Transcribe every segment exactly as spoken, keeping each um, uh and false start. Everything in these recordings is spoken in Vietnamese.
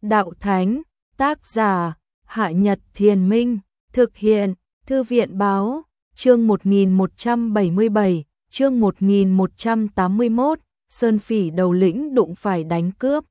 Đạo Thánh, tác giả, Hạ Nhật Thiền Minh, thực hiện, Thư viện Báo, chương một nghìn một trăm bảy mươi bảy, chương một nghìn một trăm tám mươi mốt, Sơn Phỉ đầu lĩnh đụng phải đánh cướp.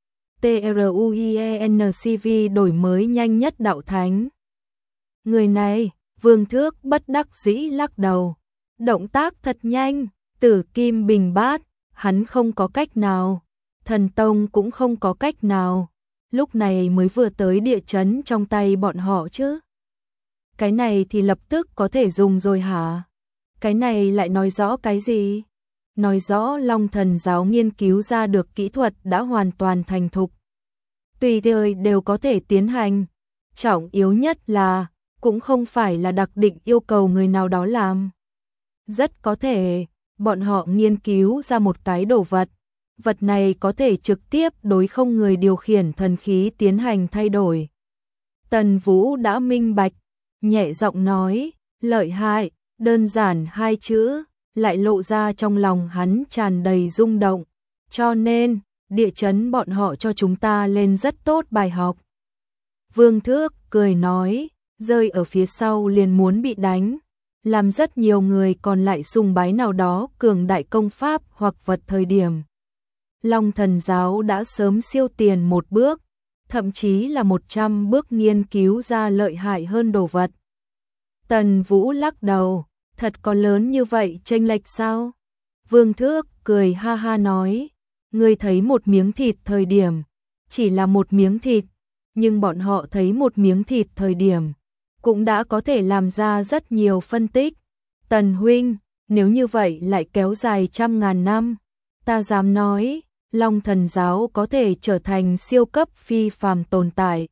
TRUIENCV đổi mới nhanh nhất Đạo Thánh. Người này, Vương Thước bất đắc dĩ lắc đầu. Động tác thật nhanh, Tử Kim Bình Bát, hắn không có cách nào. Thần Tông cũng không có cách nào. Lúc này mới vừa tới địa chấn trong tay bọn họ chứ. Cái này thì lập tức có thể dùng rồi hả? Cái này lại nói rõ cái gì? Nói rõ Long Thần giáo nghiên cứu ra được kỹ thuật đã hoàn toàn thành thục. Tùy thời đều có thể tiến hành. Trọng yếu nhất là, cũng không phải là đặc định yêu cầu người nào đó làm. Rất có thể, bọn họ nghiên cứu ra một cái đồ vật. Vật này có thể trực tiếp đối không người điều khiển thần khí tiến hành thay đổi. Tần Vũ đã minh bạch, nhẹ giọng nói, lợi hại, đơn giản hai chữ, lại lộ ra trong lòng hắn tràn đầy rung động. Cho nên, địa chấn bọn họ cho chúng ta lên rất tốt bài học. Vương Thước cười nói, rơi ở phía sau liền muốn bị đánh, làm rất nhiều người còn lại sùng bái nào đó cường đại công pháp hoặc vật thời điểm. Long Thần giáo đã sớm siêu tiền một bước, thậm chí là một trăm bước nghiên cứu ra lợi hại hơn đồ vật. Tần Vũ lắc đầu, thật có lớn như vậy chênh lệch sao? Vương Thước cười ha ha nói, ngươi thấy một miếng thịt thời điểm, chỉ là một miếng thịt, nhưng bọn họ thấy một miếng thịt thời điểm, cũng đã có thể làm ra rất nhiều phân tích. Tần huynh, nếu như vậy lại kéo dài trăm ngàn năm, ta dám nói, Long Thần giáo có thể trở thành siêu cấp phi phàm tồn tại.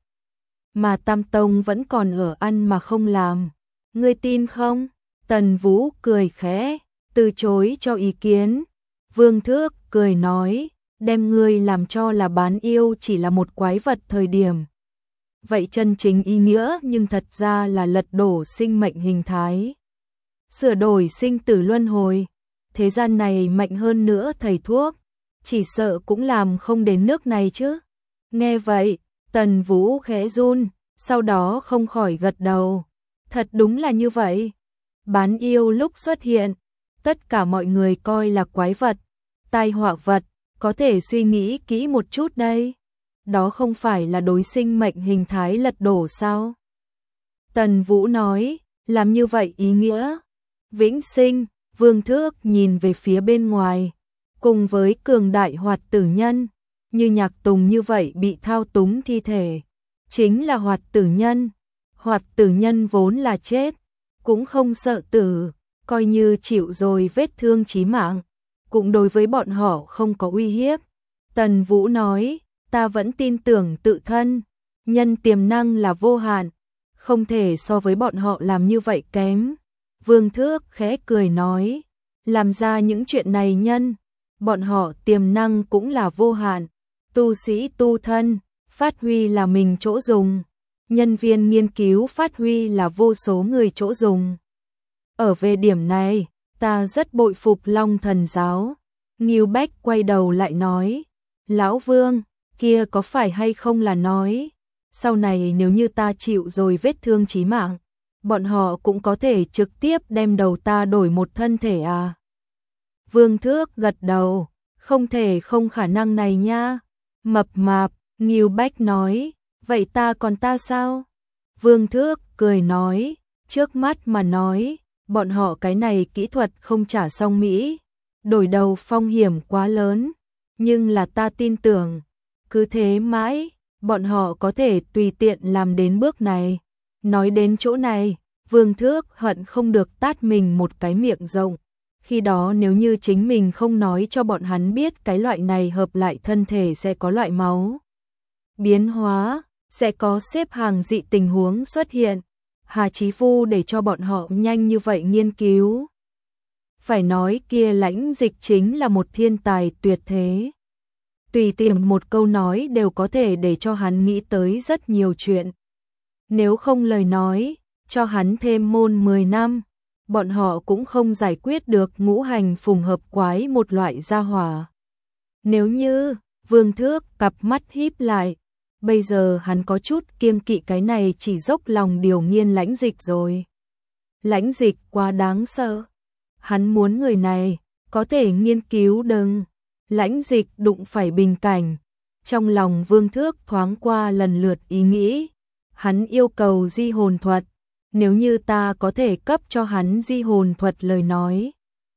Mà Tam Tông vẫn còn ở ăn mà không làm. Ngươi tin không? Tần Vũ cười khẽ, từ chối cho ý kiến. Vương Thước cười nói, đem ngươi làm cho là bán yêu chỉ là một quái vật thời điểm. Vậy chân chính ý nghĩa nhưng thật ra là lật đổ sinh mệnh hình thái. Sửa đổi sinh tử luân hồi. Thế gian này mạnh hơn nữa thầy thuốc, chỉ sợ cũng làm không đến nước này chứ. Nghe vậy, Tần Vũ khẽ run, sau đó không khỏi gật đầu. Thật đúng là như vậy. Bán yêu lúc xuất hiện, tất cả mọi người coi là quái vật, tai họa vật, có thể suy nghĩ kỹ một chút đây. Đó không phải là đối sinh mệnh hình thái lật đổ sao? Tần Vũ nói, làm như vậy ý nghĩa. Vĩnh sinh, Vương Thước nhìn về phía bên ngoài, cùng với cường đại Hoạt Tử Nhân, như Nhạc Tùng như vậy bị thao túng thi thể, chính là Hoạt Tử Nhân. Hoạt Tử Nhân vốn là chết, cũng không sợ tử, coi như chịu rồi vết thương chí mạng, cũng đối với bọn họ không có uy hiếp. Tần Vũ nói, ta vẫn tin tưởng tự thân, nhân tiềm năng là vô hạn, không thể so với bọn họ làm như vậy kém. Vương Thước khẽ cười nói, làm ra những chuyện này nhân, bọn họ tiềm năng cũng là vô hạn, tu sĩ tu thân, phát huy là mình chỗ dùng, nhân viên nghiên cứu phát huy là vô số người chỗ dùng. Ở về điểm này, ta rất bội phục Long Thần giáo. Ngưu Bách quay đầu lại nói, Lão Vương, kia có phải hay không là nói, sau này nếu như ta chịu rồi vết thương chí mạng, bọn họ cũng có thể trực tiếp đem đầu ta đổi một thân thể à? Vương Thước gật đầu, không thể không khả năng này nha. Mập mạp, Ngưu Bách nói, vậy ta còn ta sao? Vương Thước cười nói, trước mắt mà nói, bọn họ cái này kỹ thuật không trả xong Mỹ, đổi đầu phong hiểm quá lớn, nhưng là ta tin tưởng, cứ thế mãi, bọn họ có thể tùy tiện làm đến bước này. Nói đến chỗ này, Vương Thước hận không được tát mình một cái miệng rộng. Khi đó nếu như chính mình không nói cho bọn hắn biết cái loại này hợp lại thân thể sẽ có loại máu biến hóa, sẽ có xếp hàng dị tình huống xuất hiện, Hà Chí Phu để cho bọn họ nhanh như vậy nghiên cứu. Phải nói kia Lãnh Dịch chính là một thiên tài tuyệt thế. Tùy tiện một câu nói đều có thể để cho hắn nghĩ tới rất nhiều chuyện. Nếu không lời nói, cho hắn thêm môn mười năm, bọn họ cũng không giải quyết được ngũ hành phùng hợp quái một loại gia hỏa. Nếu như, Vương Thước cặp mắt híp lại, bây giờ hắn có chút kiêng kỵ cái này chỉ dốc lòng điều nghiên Lãnh Dịch rồi. Lãnh Dịch quá đáng sợ. Hắn muốn người này có thể nghiên cứu đừng. Lãnh Dịch đụng phải bình cảnh. Trong lòng Vương Thước thoáng qua lần lượt ý nghĩ. Hắn yêu cầu di hồn thuật. Nếu như ta có thể cấp cho hắn di hồn thuật lời nói.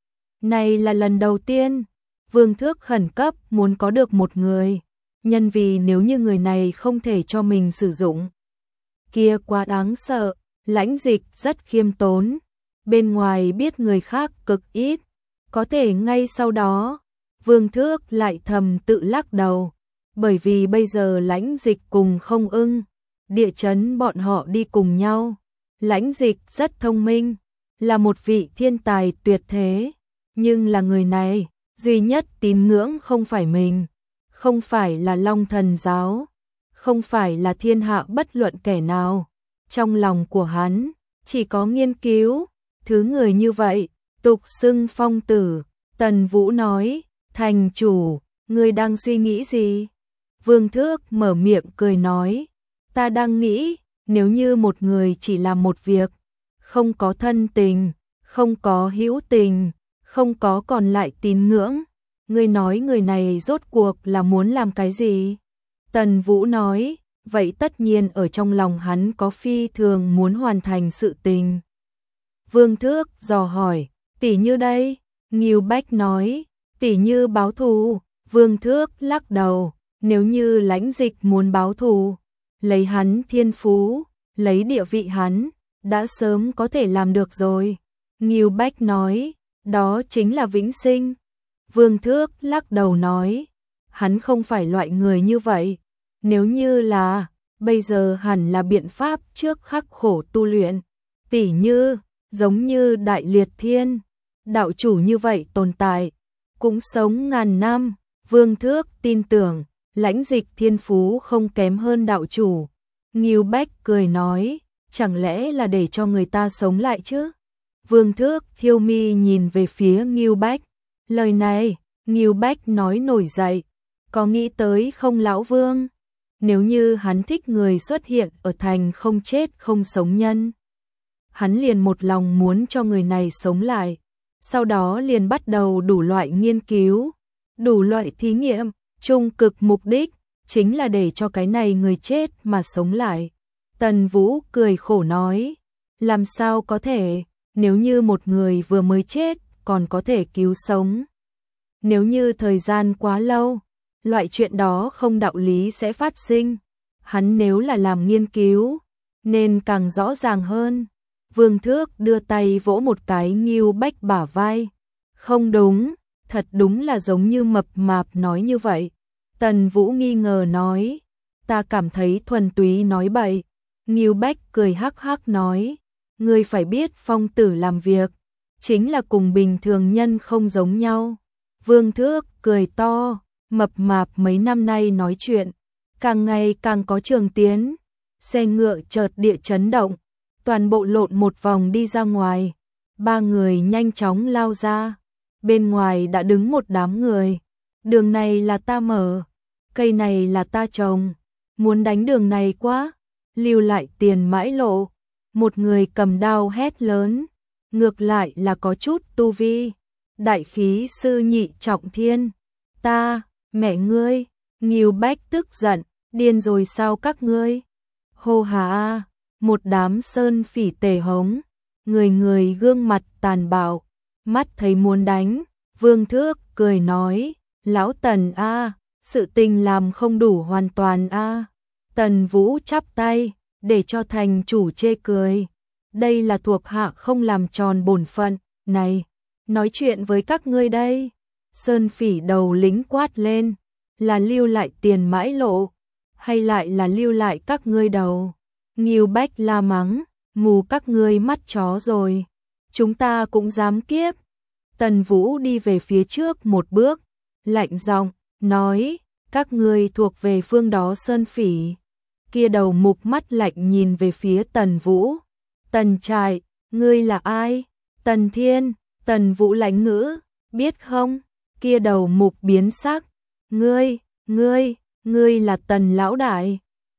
Này là lần đầu tiên. Vương Thước khẩn cấp muốn có được một người. Nhân vì nếu như người này không thể cho mình sử dụng. Kia quá đáng sợ. Lãnh Dịch rất khiêm tốn. Bên ngoài biết người khác cực ít. Có thể ngay sau đó. Vương Thước lại thầm tự lắc đầu. Bởi vì bây giờ Lãnh Dịch cùng Không Ưng. Địa chấn bọn họ đi cùng nhau. Lãnh Dịch rất thông minh. Là một vị thiên tài tuyệt thế. Nhưng là người này. Duy nhất tín ngưỡng không phải mình. Không phải là Long Thần Giáo. Không phải là thiên hạ bất luận kẻ nào. Trong lòng của hắn. Chỉ có nghiên cứu. Thứ người như vậy. Tục xưng phong tử. Tần Vũ nói. Thành chủ. Ngươi đang suy nghĩ gì? Vương Thước mở miệng cười nói. Ta đang nghĩ. Nếu như một người chỉ làm một việc. Không có thân tình. Không có hữu tình. Không có còn lại tín ngưỡng. Ngươi nói người này rốt cuộc là muốn làm cái gì? Tần Vũ nói. Vậy tất nhiên ở trong lòng hắn có phi thường muốn hoàn thành sự tình. Vương Thước dò hỏi. Tỷ như đây. Ngưu Bách nói. Tỷ như báo thù. Vương Thước lắc đầu. Nếu như Lãnh Dịch muốn báo thù. Lấy hắn thiên phú. Lấy địa vị hắn. Đã sớm có thể làm được rồi. Ngưu Bách nói. Đó chính là vĩnh sinh. Vương Thước lắc đầu nói. Hắn không phải loại người như vậy. Nếu như là. Bây giờ hẳn là biện pháp trước khắc khổ tu luyện. Tỉ như. Giống như Đại Liệt Thiên. Đạo chủ như vậy tồn tại. Cũng sống ngàn năm. Vương Thước tin tưởng. Lãnh Dịch thiên phú không kém hơn đạo chủ. Ngưu Bách cười nói. Chẳng lẽ là để cho người ta sống lại chứ? Vương Thước thiêu mi nhìn về phía Ngưu Bách. Lời này, Ngưu Bách nói nổi dậy. Có nghĩ tới không lão Vương? Nếu như hắn thích người xuất hiện ở thành không chết không sống nhân. Hắn liền một lòng muốn cho người này sống lại. Sau đó liền bắt đầu đủ loại nghiên cứu. Đủ loại thí nghiệm. Trung cực mục đích. Chính là để cho cái này người chết mà sống lại. Tần Vũ cười khổ nói. Làm sao có thể. Nếu như một người vừa mới chết. Còn có thể cứu sống. Nếu như thời gian quá lâu. Loại chuyện đó không đạo lý sẽ phát sinh. Hắn nếu là làm nghiên cứu. Nên càng rõ ràng hơn. Vương Thước đưa tay vỗ một cái Ngưu Bách bả vai. Không đúng. Thật đúng là giống như mập mạp nói như vậy. Tần Vũ nghi ngờ nói. Ta cảm thấy thuần túy nói bậy. Ngưu Bách cười hắc hắc nói. Ngươi phải biết phong tử làm việc. Chính là cùng bình thường nhân không giống nhau. Vương Thước cười to. Mập mạp mấy năm nay nói chuyện. Càng ngày càng có trường tiến. Xe ngựa chợt địa chấn động. Toàn bộ lộn một vòng đi ra ngoài. Ba người nhanh chóng lao ra. Bên ngoài đã đứng một đám người. Đường này là ta mở. Cây này là ta trồng. Muốn đánh đường này quá. Lưu lại tiền mãi lộ. Một người cầm đao hét lớn. Ngược lại là có chút tu vi. Đại khí sư nhị trọng thiên. Ta, mẹ ngươi. Ngưu Bách tức giận. Điên rồi sao các ngươi? Hô hà a. Một đám sơn phỉ tề hống. Người người gương mặt tàn bạo. Mắt thấy muốn đánh. Vương Thước cười nói. Lão Tần a, sự tình làm không đủ hoàn toàn a. Tần Vũ chắp tay. Để cho thành chủ chê cười. Đây là thuộc hạ không làm tròn bổn phận. Này, nói chuyện với các ngươi đây. Sơn phỉ đầu lính quát lên. Là lưu lại tiền mãi lộ. Hay lại là lưu lại các ngươi đầu. Ngưu Bách la mắng. Mù các ngươi mắt chó rồi. Chúng ta cũng dám kiếp. Tần Vũ đi về phía trước một bước. Lạnh giọng nói. Các ngươi thuộc về phương đó sơn phỉ. Kia đầu mục mắt lạnh nhìn về phía Tần Vũ. Tần Trại, ngươi là ai? Tần Thiên, Tần Vũ lãnh ngữ, biết không? Kia đầu mục biến sắc. Ngươi, ngươi, ngươi là Tần lão đại.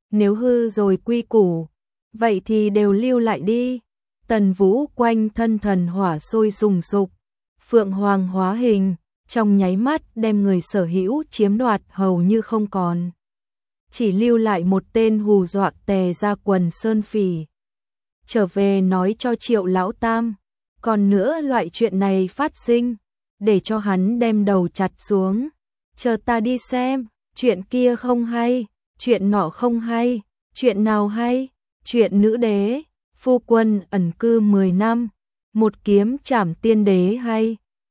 Nếu hư rồi quy củ, vậy thì đều lưu lại đi. Tần Vũ quanh thân thần hỏa sôi sùng sục, phượng hoàng hóa hình, trong nháy mắt đem người sở hữu chiếm đoạt hầu như không còn. Chỉ lưu lại một tên hù dọa tè ra quần sơn phỉ. Trở về nói cho Triệu lão tam, còn nữa loại chuyện này phát sinh, để cho hắn đem đầu chặt xuống. Chờ ta đi xem, chuyện kia không hay, chuyện nọ không hay, chuyện nào hay, chuyện nữ đế, phu quân ẩn cư mười năm, một kiếm trảm tiên đế hay.